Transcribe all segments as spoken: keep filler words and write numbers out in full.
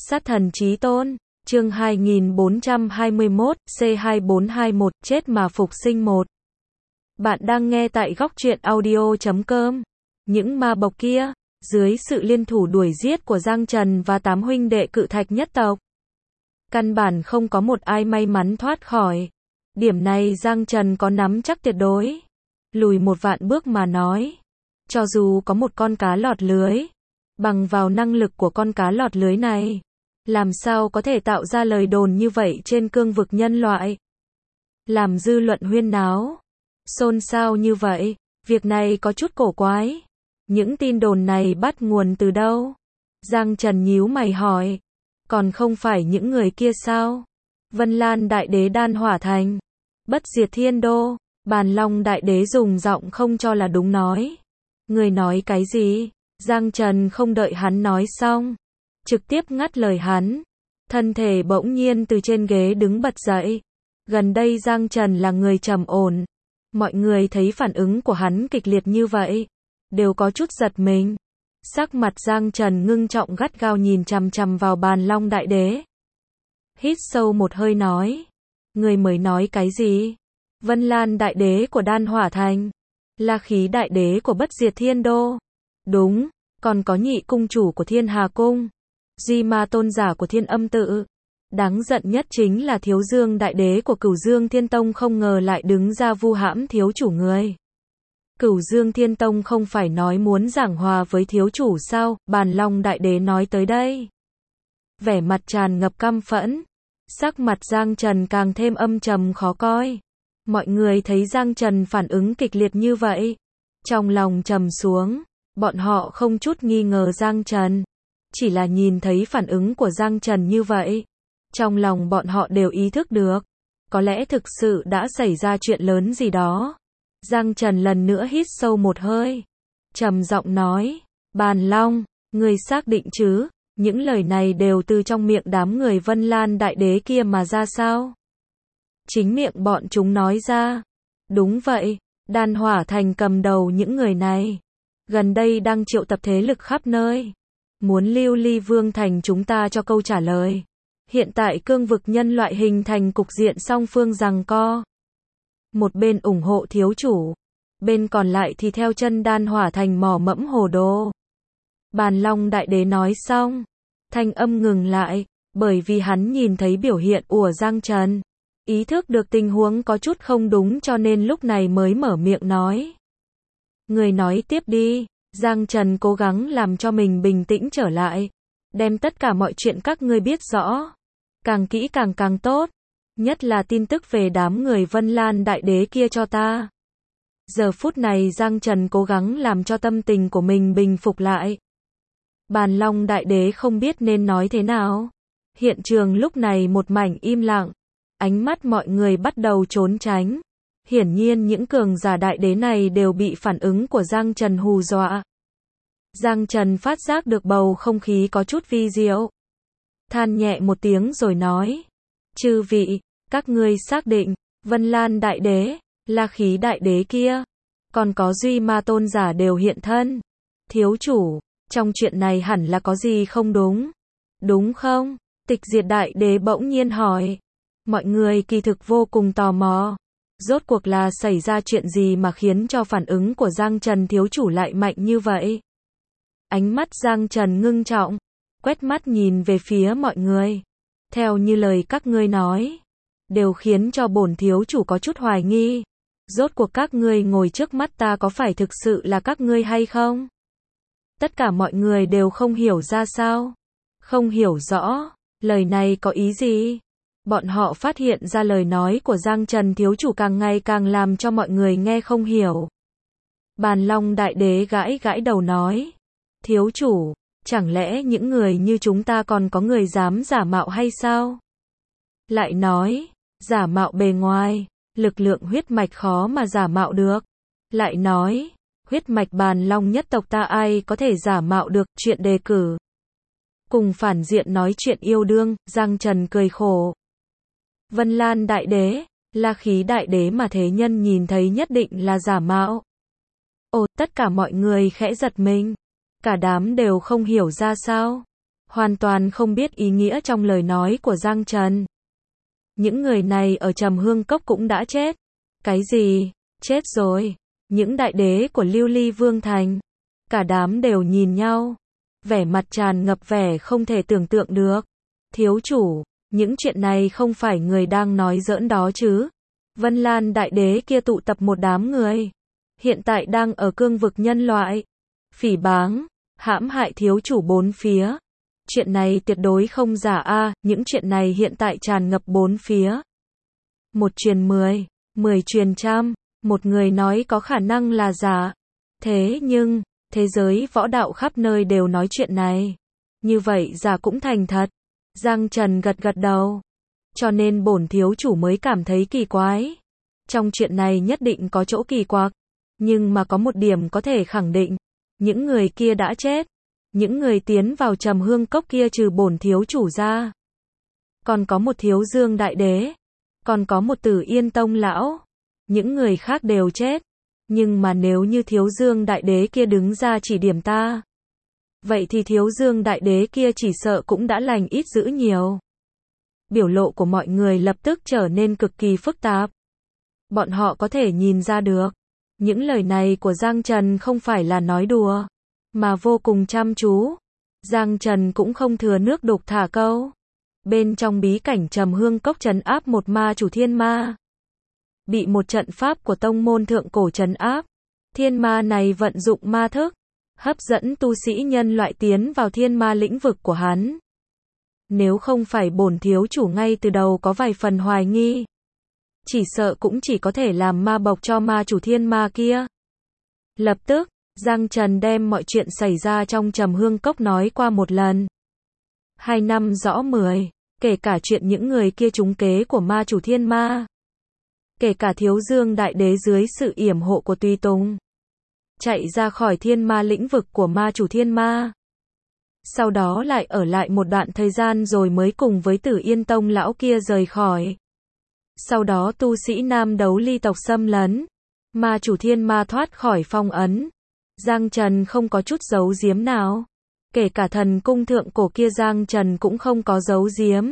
Sát thần chí tôn, chương hai nghìn bốn trăm hai mươi mốt, C hai bốn hai mốt, chết mà phục sinh một. Bạn đang nghe tại góc truyện audio chấm com. Những ma bộc kia, dưới sự liên thủ đuổi giết của Giang Trần và tám huynh đệ Cự Thạch nhất tộc, căn bản không có một ai may mắn thoát khỏi. Điểm này Giang Trần có nắm chắc tuyệt đối. Lùi một vạn bước mà nói, cho dù có một con cá lọt lưới, bằng vào năng lực của con cá lọt lưới này, làm sao có thể tạo ra lời đồn như vậy trên cương vực nhân loại, làm dư luận huyên náo, xôn xao như vậy. Việc này có chút cổ quái. Những tin đồn này bắt nguồn từ đâu? Giang Trần nhíu mày hỏi. Còn không phải những người kia sao? Vân Lan Đại Đế Đan Hỏa Thành, Bất Diệt Thiên Đô. Bàn Long Đại Đế dùng giọng không cho là đúng nói. Người nói cái gì? Giang Trần không đợi hắn nói xong, trực tiếp ngắt lời hắn. Thân thể bỗng nhiên từ trên ghế đứng bật dậy. Gần đây Giang Trần là người trầm ổn. Mọi người thấy phản ứng của hắn kịch liệt như vậy, đều có chút giật mình. Sắc mặt Giang Trần ngưng trọng gắt gao nhìn chằm chằm vào Bàn Long Đại Đế. Hít sâu một hơi nói. Người mới nói cái gì? Vân Lan Đại Đế của Đan Hỏa Thành, La Khí Đại Đế của Bất Diệt Thiên Đô. Đúng, còn có nhị cung chủ của Thiên Hà Cung, Duy Ma Tôn giả của Thiên Âm Tự. Đáng giận nhất chính là Thiếu Dương Đại Đế của Cửu Dương Thiên Tông không ngờ lại đứng ra vu hãm thiếu chủ người. Cửu Dương Thiên Tông không phải nói muốn giảng hòa với thiếu chủ sao? Bàn Long Đại Đế nói tới đây, vẻ mặt tràn ngập căm phẫn. Sắc mặt Giang Trần càng thêm âm trầm khó coi. Mọi người thấy Giang Trần phản ứng kịch liệt như vậy, trong lòng trầm xuống. Bọn họ không chút nghi ngờ Giang Trần, chỉ là nhìn thấy phản ứng của Giang Trần như vậy, trong lòng bọn họ đều ý thức được, có lẽ thực sự đã xảy ra chuyện lớn gì đó. Giang Trần lần nữa hít sâu một hơi, trầm giọng nói, Bàn Long, ngươi xác định chứ, những lời này đều từ trong miệng đám người Vân Lan Đại Đế kia mà ra sao? Chính miệng bọn chúng nói ra. Đúng vậy, Đan Hỏa Thành cầm đầu những người này, gần đây đang triệu tập thế lực khắp nơi, muốn lưu ly vương thành chúng ta cho câu trả lời. Hiện tại cương vực nhân loại hình thành cục diện song phương giằng co. Một bên ủng hộ thiếu chủ, bên còn lại thì theo chân Đan Hỏa Thành mỏ mẫm hồ đồ. Bàn Long Đại Đế nói xong, thanh âm ngừng lại, bởi vì hắn nhìn thấy biểu hiện của Giang Trần, ý thức được tình huống có chút không đúng cho nên lúc này mới mở miệng nói. Người nói tiếp đi. Giang Trần cố gắng làm cho mình bình tĩnh trở lại, đem tất cả mọi chuyện các ngươi biết rõ, càng kỹ càng càng tốt, nhất là tin tức về đám người Vân Lan Đại Đế kia cho ta. Giờ phút này Giang Trần cố gắng làm cho tâm tình của mình bình phục lại. Bàn Long Đại Đế không biết nên nói thế nào. Hiện trường lúc này một mảnh im lặng, ánh mắt mọi người bắt đầu trốn tránh. Hiển nhiên những cường giả đại đế này đều bị phản ứng của Giang Trần hù dọa. Giang Trần phát giác được bầu không khí có chút vi diệu, than nhẹ một tiếng rồi nói. Chư vị, các ngươi xác định, Vân Lan Đại Đế, La Khí Đại Đế kia, còn có Duy Ma Tôn giả đều hiện thân. Thiếu chủ, trong chuyện này hẳn là có gì không đúng, đúng không? Tịch Diệt Đại Đế bỗng nhiên hỏi. Mọi người kỳ thực vô cùng tò mò. Rốt cuộc là xảy ra chuyện gì mà khiến cho phản ứng của Giang Trần thiếu chủ lại mạnh như vậy? Ánh mắt Giang Trần ngưng trọng, quét mắt nhìn về phía mọi người. Theo như lời các ngươi nói, đều khiến cho bổn thiếu chủ có chút hoài nghi. Rốt cuộc các ngươi ngồi trước mắt ta có phải thực sự là các ngươi hay không? Tất cả mọi người đều không hiểu ra sao? Không hiểu rõ, lời này có ý gì? Bọn họ phát hiện ra lời nói của Giang Trần thiếu chủ càng ngày càng làm cho mọi người nghe không hiểu. Bàn Long Đại Đế gãi gãi đầu nói. Thiếu chủ, chẳng lẽ những người như chúng ta còn có người dám giả mạo hay sao? Lại nói, giả mạo bề ngoài, lực lượng huyết mạch khó mà giả mạo được. Lại nói, huyết mạch Bàn Long nhất tộc ta ai có thể giả mạo được? Chuyện đề cử cùng phản diện nói chuyện yêu đương. Giang Trần cười khổ. Vân Lan Đại Đế, La Khí Đại Đế mà thế nhân nhìn thấy nhất định là giả mạo. Ồ, tất cả mọi người khẽ giật mình, cả đám đều không hiểu ra sao. hoàn toàn không biết ý nghĩa trong lời nói của Giang Trần. Những người này ở Trầm Hương Cốc cũng đã chết. Cái gì? Chết rồi. Những đại đế của Lưu Ly Vương Thành. Cả đám đều nhìn nhau. Vẻ mặt tràn ngập vẻ không thể tưởng tượng được. Thiếu chủ, những chuyện này không phải người đang nói giỡn đó chứ. Vân Lan đại đế kia tụ tập một đám người. Hiện tại đang ở cương vực nhân loại. Phỉ báng, hãm hại thiếu chủ bốn phía. Chuyện này tuyệt đối không giả a, những chuyện này hiện tại tràn ngập bốn phía. Một truyền mười, mười truyền trăm, một người nói có khả năng là giả. Thế nhưng, thế giới võ đạo khắp nơi đều nói chuyện này. Như vậy giả cũng thành thật. Giang Trần gật gật đầu. Cho nên bổn thiếu chủ mới cảm thấy kỳ quái. Trong chuyện này nhất định có chỗ kỳ quặc. Nhưng mà có một điểm có thể khẳng định. Những người kia đã chết. Những người tiến vào Trầm Hương Cốc kia trừ bổn thiếu chủ ra. Còn có một Thiếu Dương Đại Đế. Còn có một Tử Yên Tông Lão. Những người khác đều chết. Nhưng mà nếu như Thiếu Dương Đại Đế kia đứng ra chỉ điểm ta. Vậy thì Thiếu Dương Đại Đế kia chỉ sợ cũng đã lành ít dữ nhiều. Biểu lộ của mọi người lập tức trở nên cực kỳ phức tạp. Bọn họ có thể nhìn ra được. Những lời này của Giang Trần không phải là nói đùa. Mà vô cùng chăm chú. Giang Trần cũng không thừa nước đục thả câu. Bên trong bí cảnh Trầm Hương Cốc trấn áp một ma chủ thiên ma. Bị một trận pháp của tông môn thượng cổ trấn áp. Thiên ma này vận dụng ma thức. Hấp dẫn tu sĩ nhân loại tiến vào thiên ma lĩnh vực của hắn. Nếu không phải bổn thiếu chủ ngay từ đầu có vài phần hoài nghi. Chỉ sợ cũng chỉ có thể làm ma bộc cho ma chủ thiên ma kia. Lập tức, Giang Trần đem mọi chuyện xảy ra trong Trầm Hương Cốc nói qua một lần. Hai năm rõ mười, kể cả chuyện những người kia trúng kế của ma chủ thiên ma. Kể cả Thiếu Dương Đại Đế dưới sự yểm hộ của Tùy Tùng. Chạy ra khỏi thiên ma lĩnh vực của ma chủ thiên ma. Sau đó lại ở lại một đoạn thời gian rồi mới cùng với Tử Yên Tông lão kia rời khỏi. Sau đó tu sĩ Nam Đấu Ly tộc xâm lấn. Ma chủ thiên ma thoát khỏi phong ấn. Giang Trần không có chút giấu giếm nào. Kể cả thần cung thượng cổ kia Giang Trần cũng không có giấu giếm.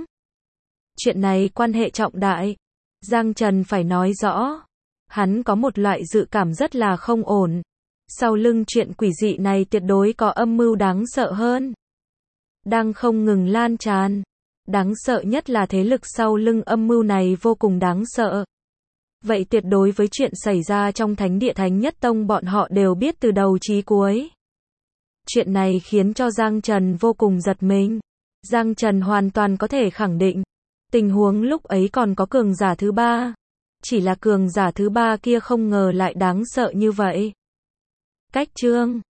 Chuyện này quan hệ trọng đại. Giang Trần phải nói rõ. Hắn có một loại dự cảm rất là không ổn. Sau lưng chuyện quỷ dị này tuyệt đối có âm mưu đáng sợ hơn. Đang không ngừng lan tràn. Đáng sợ nhất là thế lực sau lưng âm mưu này vô cùng đáng sợ. Vậy tuyệt đối với chuyện xảy ra trong Thánh Địa Thánh Nhất Tông bọn họ đều biết từ đầu chí cuối. Chuyện này khiến cho Giang Trần vô cùng giật mình. Giang Trần hoàn toàn có thể khẳng định. Tình huống lúc ấy còn có cường giả thứ ba. Chỉ là cường giả thứ ba kia không ngờ lại đáng sợ như vậy. Cách chương